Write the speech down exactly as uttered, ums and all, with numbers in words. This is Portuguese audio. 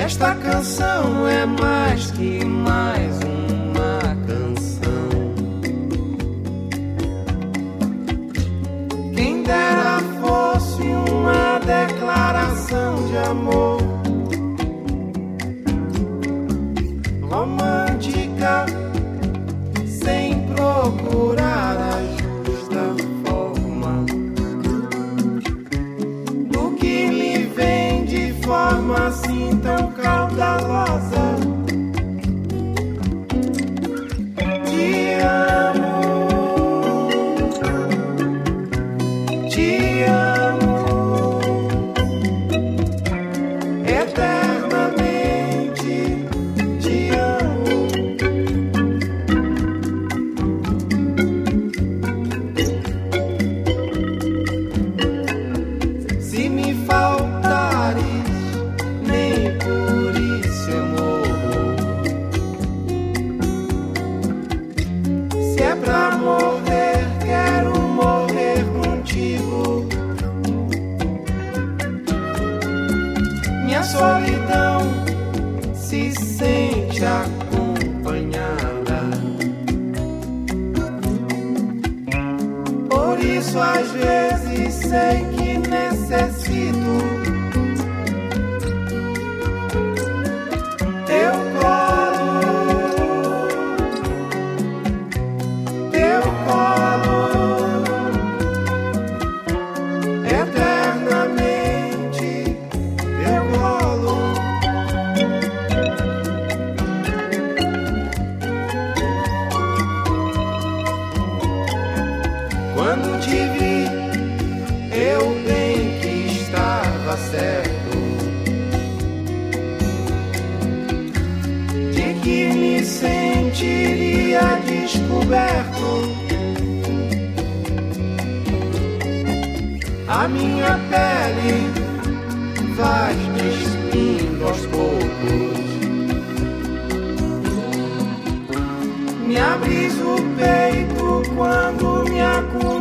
Esta canção é mais que mais uma canção. Quem dera fosse uma declaração de amor romântica, sem procurar a justa forma do que lhe vem de forma assim tão caudalosa. Te amo, te amo eternamente, te amo. Se me faltares, nem por isso eu morro. Se é pra morrer, quero morrer contigo. Minha solidão se sente acompanhada. Por isso às vezes sei que necessito teu colo, teu colo, eternamente teu colo. Quando te vi, eu bem que estava certo de que me sentiria descoberto. A minha pele vai despindo aos poucos. Me abris o peito quando me acuso.